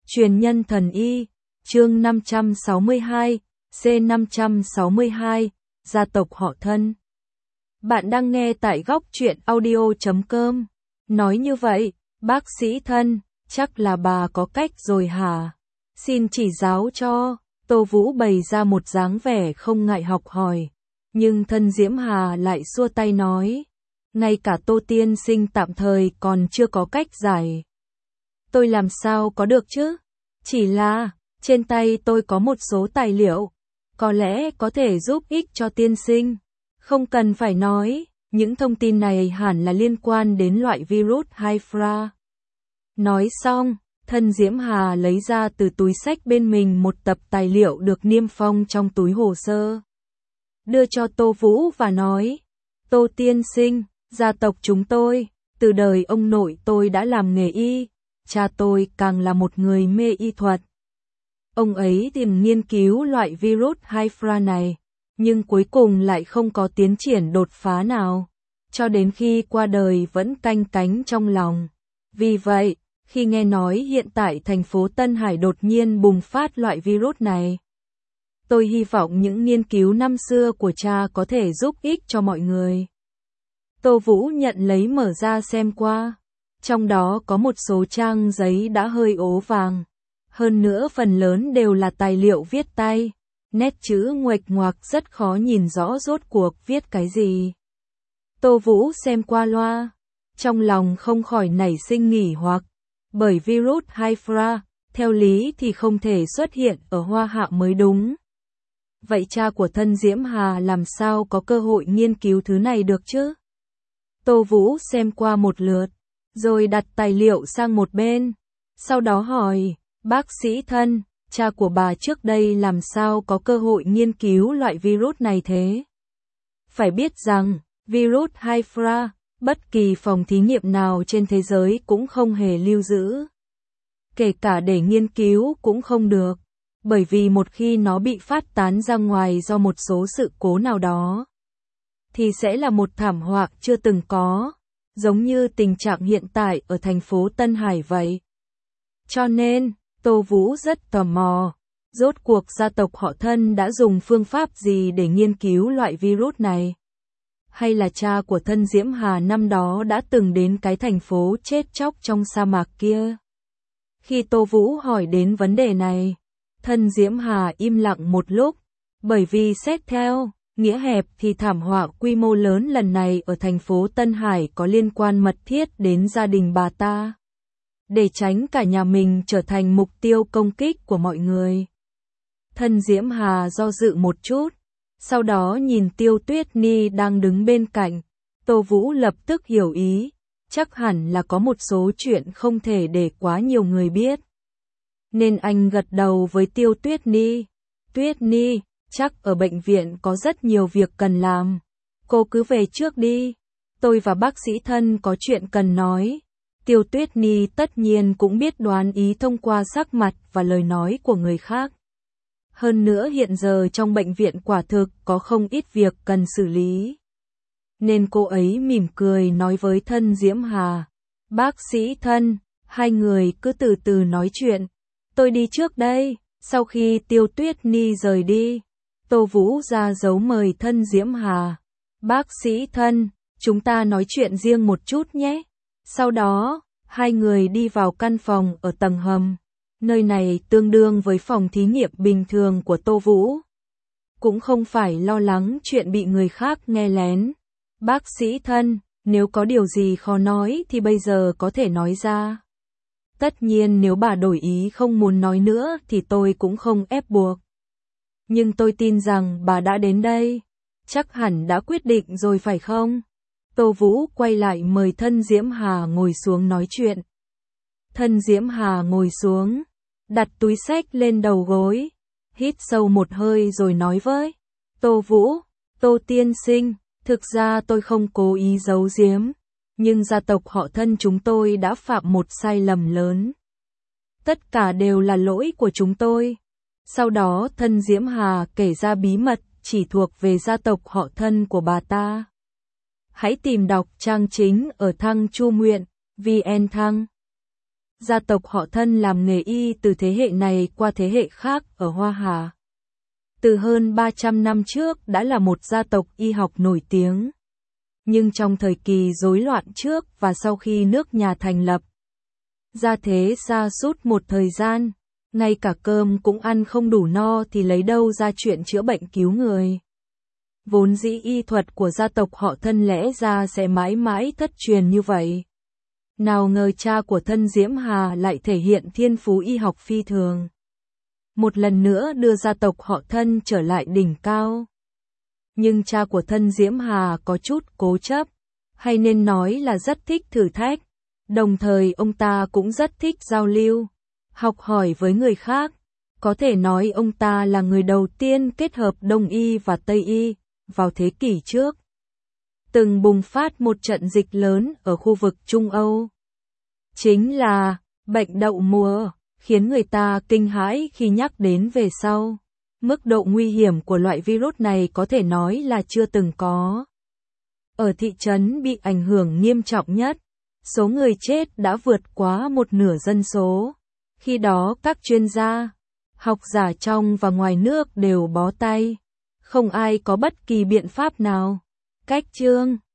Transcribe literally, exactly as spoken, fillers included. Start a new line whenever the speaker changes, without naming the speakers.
Truyền nhân thần y, chương năm trăm sáu mươi hai, C năm trăm sáu mươi hai, gia tộc họ Thân. Bạn đang nghe tại góc truyện audio chấm com. Nói như vậy, bác sĩ Thân, chắc là bà có cách rồi hả? Xin chỉ giáo cho. Tô Vũ bày ra một dáng vẻ không ngại học hỏi. Nhưng Thân Diễm Hà lại xua tay nói. Ngay cả Tô tiên sinh tạm thời còn chưa có cách giải. Tôi làm sao có được chứ? Chỉ là, trên tay tôi có một số tài liệu. Có lẽ có thể giúp ích cho tiên sinh. Không cần phải nói, những thông tin này hẳn là liên quan đến loại virus Hydra. Nói xong, Thân Diễm Hà lấy ra từ túi xách bên mình một tập tài liệu được niêm phong trong túi hồ sơ. Đưa cho Tô Vũ và nói, Tô tiên sinh, gia tộc chúng tôi, từ đời ông nội tôi đã làm nghề y, cha tôi càng là một người mê y thuật. Ông ấy tìm nghiên cứu loại virus Hydra này, nhưng cuối cùng lại không có tiến triển đột phá nào, cho đến khi qua đời vẫn canh cánh trong lòng. Vì vậy, khi nghe nói hiện tại thành phố Tân Hải đột nhiên bùng phát loại virus này, tôi hy vọng những nghiên cứu năm xưa của cha có thể giúp ích cho mọi người. Tô Vũ nhận lấy mở ra xem qua, trong đó có một số trang giấy đã hơi ố vàng. Hơn nữa phần lớn đều là tài liệu viết tay, nét chữ nguệch ngoạc rất khó nhìn rõ rốt cuộc viết cái gì. Tô Vũ xem qua loa, trong lòng không khỏi nảy sinh nghỉ hoặc, bởi virus Hydra, theo lý thì không thể xuất hiện ở Hoa Hạ mới đúng. Vậy cha của Thân Diễm Hà làm sao có cơ hội nghiên cứu thứ này được chứ? Tô Vũ xem qua một lượt, rồi đặt tài liệu sang một bên, sau đó hỏi, bác sĩ Thân, cha của bà trước đây làm sao có cơ hội nghiên cứu loại virus này thế? Phải biết rằng, virus Hydra, bất kỳ phòng thí nghiệm nào trên thế giới cũng không hề lưu giữ. Kể cả để nghiên cứu cũng không được, bởi vì một khi nó bị phát tán ra ngoài do một số sự cố nào đó, thì sẽ là một thảm họa chưa từng có, giống như tình trạng hiện tại ở thành phố Tân Hải vậy. Cho nên, Tô Vũ rất tò mò, rốt cuộc gia tộc họ Thân đã dùng phương pháp gì để nghiên cứu loại virus này? Hay là cha của Thân Diễm Hà năm đó đã từng đến cái thành phố chết chóc trong sa mạc kia? Khi Tô Vũ hỏi đến vấn đề này, Thân Diễm Hà im lặng một lúc, bởi vì xét theo nghĩa hẹp thì thảm họa quy mô lớn lần này ở thành phố Tân Hải có liên quan mật thiết đến gia đình bà ta. Để tránh cả nhà mình trở thành mục tiêu công kích của mọi người. Thân Diễm Hà do dự một chút, sau đó nhìn Tiêu Tuyết Ni đang đứng bên cạnh, Tô Vũ lập tức hiểu ý, chắc hẳn là có một số chuyện không thể để quá nhiều người biết. Nên anh gật đầu với Tiêu Tuyết Ni, Tuyết Ni, chắc ở bệnh viện có rất nhiều việc cần làm, cô cứ về trước đi, tôi và bác sĩ Thân có chuyện cần nói. Tiêu Tuyết Ni tất nhiên cũng biết đoán ý thông qua sắc mặt và lời nói của người khác. Hơn nữa hiện giờ trong bệnh viện quả thực có không ít việc cần xử lý. Nên cô ấy mỉm cười nói với Thân Diễm Hà, bác sĩ Thân, hai người cứ từ từ nói chuyện, tôi đi trước đây. Sau khi Tiêu Tuyết Ni rời đi, Tô Vũ ra dấu mời Thân Diễm Hà, bác sĩ Thân, chúng ta nói chuyện riêng một chút nhé. Sau đó, hai người đi vào căn phòng ở tầng hầm. Nơi này tương đương với phòng thí nghiệm bình thường của Tô Vũ. Cũng không phải lo lắng chuyện bị người khác nghe lén. Bác sĩ Thân, nếu có điều gì khó nói thì bây giờ có thể nói ra. Tất nhiên nếu bà đổi ý không muốn nói nữa thì tôi cũng không ép buộc. Nhưng tôi tin rằng bà đã đến đây, chắc hẳn đã quyết định rồi phải không? Tô Vũ quay lại mời Thân Diễm Hà ngồi xuống nói chuyện. Thân Diễm Hà ngồi xuống, đặt túi xách lên đầu gối, hít sâu một hơi rồi nói với Tô Vũ, Tô tiên sinh, thực ra tôi không cố ý giấu giếm, nhưng gia tộc họ Thân chúng tôi đã phạm một sai lầm lớn. Tất cả đều là lỗi của chúng tôi. Sau đó Thân Diễm Hà kể ra bí mật chỉ thuộc về gia tộc họ Thân của bà ta. Hãy tìm đọc trang chính ở Thăng Chu Nguyện, vê en Thăng. Gia tộc họ Thân làm nghề y từ thế hệ này qua thế hệ khác ở Hoa Hà. Từ hơn ba trăm năm trước đã là một gia tộc y học nổi tiếng. Nhưng trong thời kỳ rối loạn trước và sau khi nước nhà thành lập, gia thế sa sút một thời gian, ngay cả cơm cũng ăn không đủ no thì lấy đâu ra chuyện chữa bệnh cứu người. Vốn dĩ y thuật của gia tộc họ Thân lẽ ra sẽ mãi mãi thất truyền như vậy. Nào ngờ cha của Thân Diễm Hà lại thể hiện thiên phú y học phi thường. Một lần nữa đưa gia tộc họ Thân trở lại đỉnh cao. Nhưng cha của Thân Diễm Hà có chút cố chấp, hay nên nói là rất thích thử thách. Đồng thời ông ta cũng rất thích giao lưu, học hỏi với người khác. Có thể nói ông ta là người đầu tiên kết hợp Đông y và Tây y, vào thế kỷ trước. Từng bùng phát một trận dịch lớn ở khu vực Trung Âu. Chính là bệnh đậu mùa, khiến người ta kinh hãi khi nhắc đến về sau. Mức độ nguy hiểm của loại virus này có thể nói là chưa từng có. Ở thị trấn bị ảnh hưởng nghiêm trọng nhất, số người chết đã vượt quá một nửa dân số. Khi đó các chuyên gia, học giả trong và ngoài nước đều bó tay. Không ai có bất kỳ biện pháp nào. Cách chương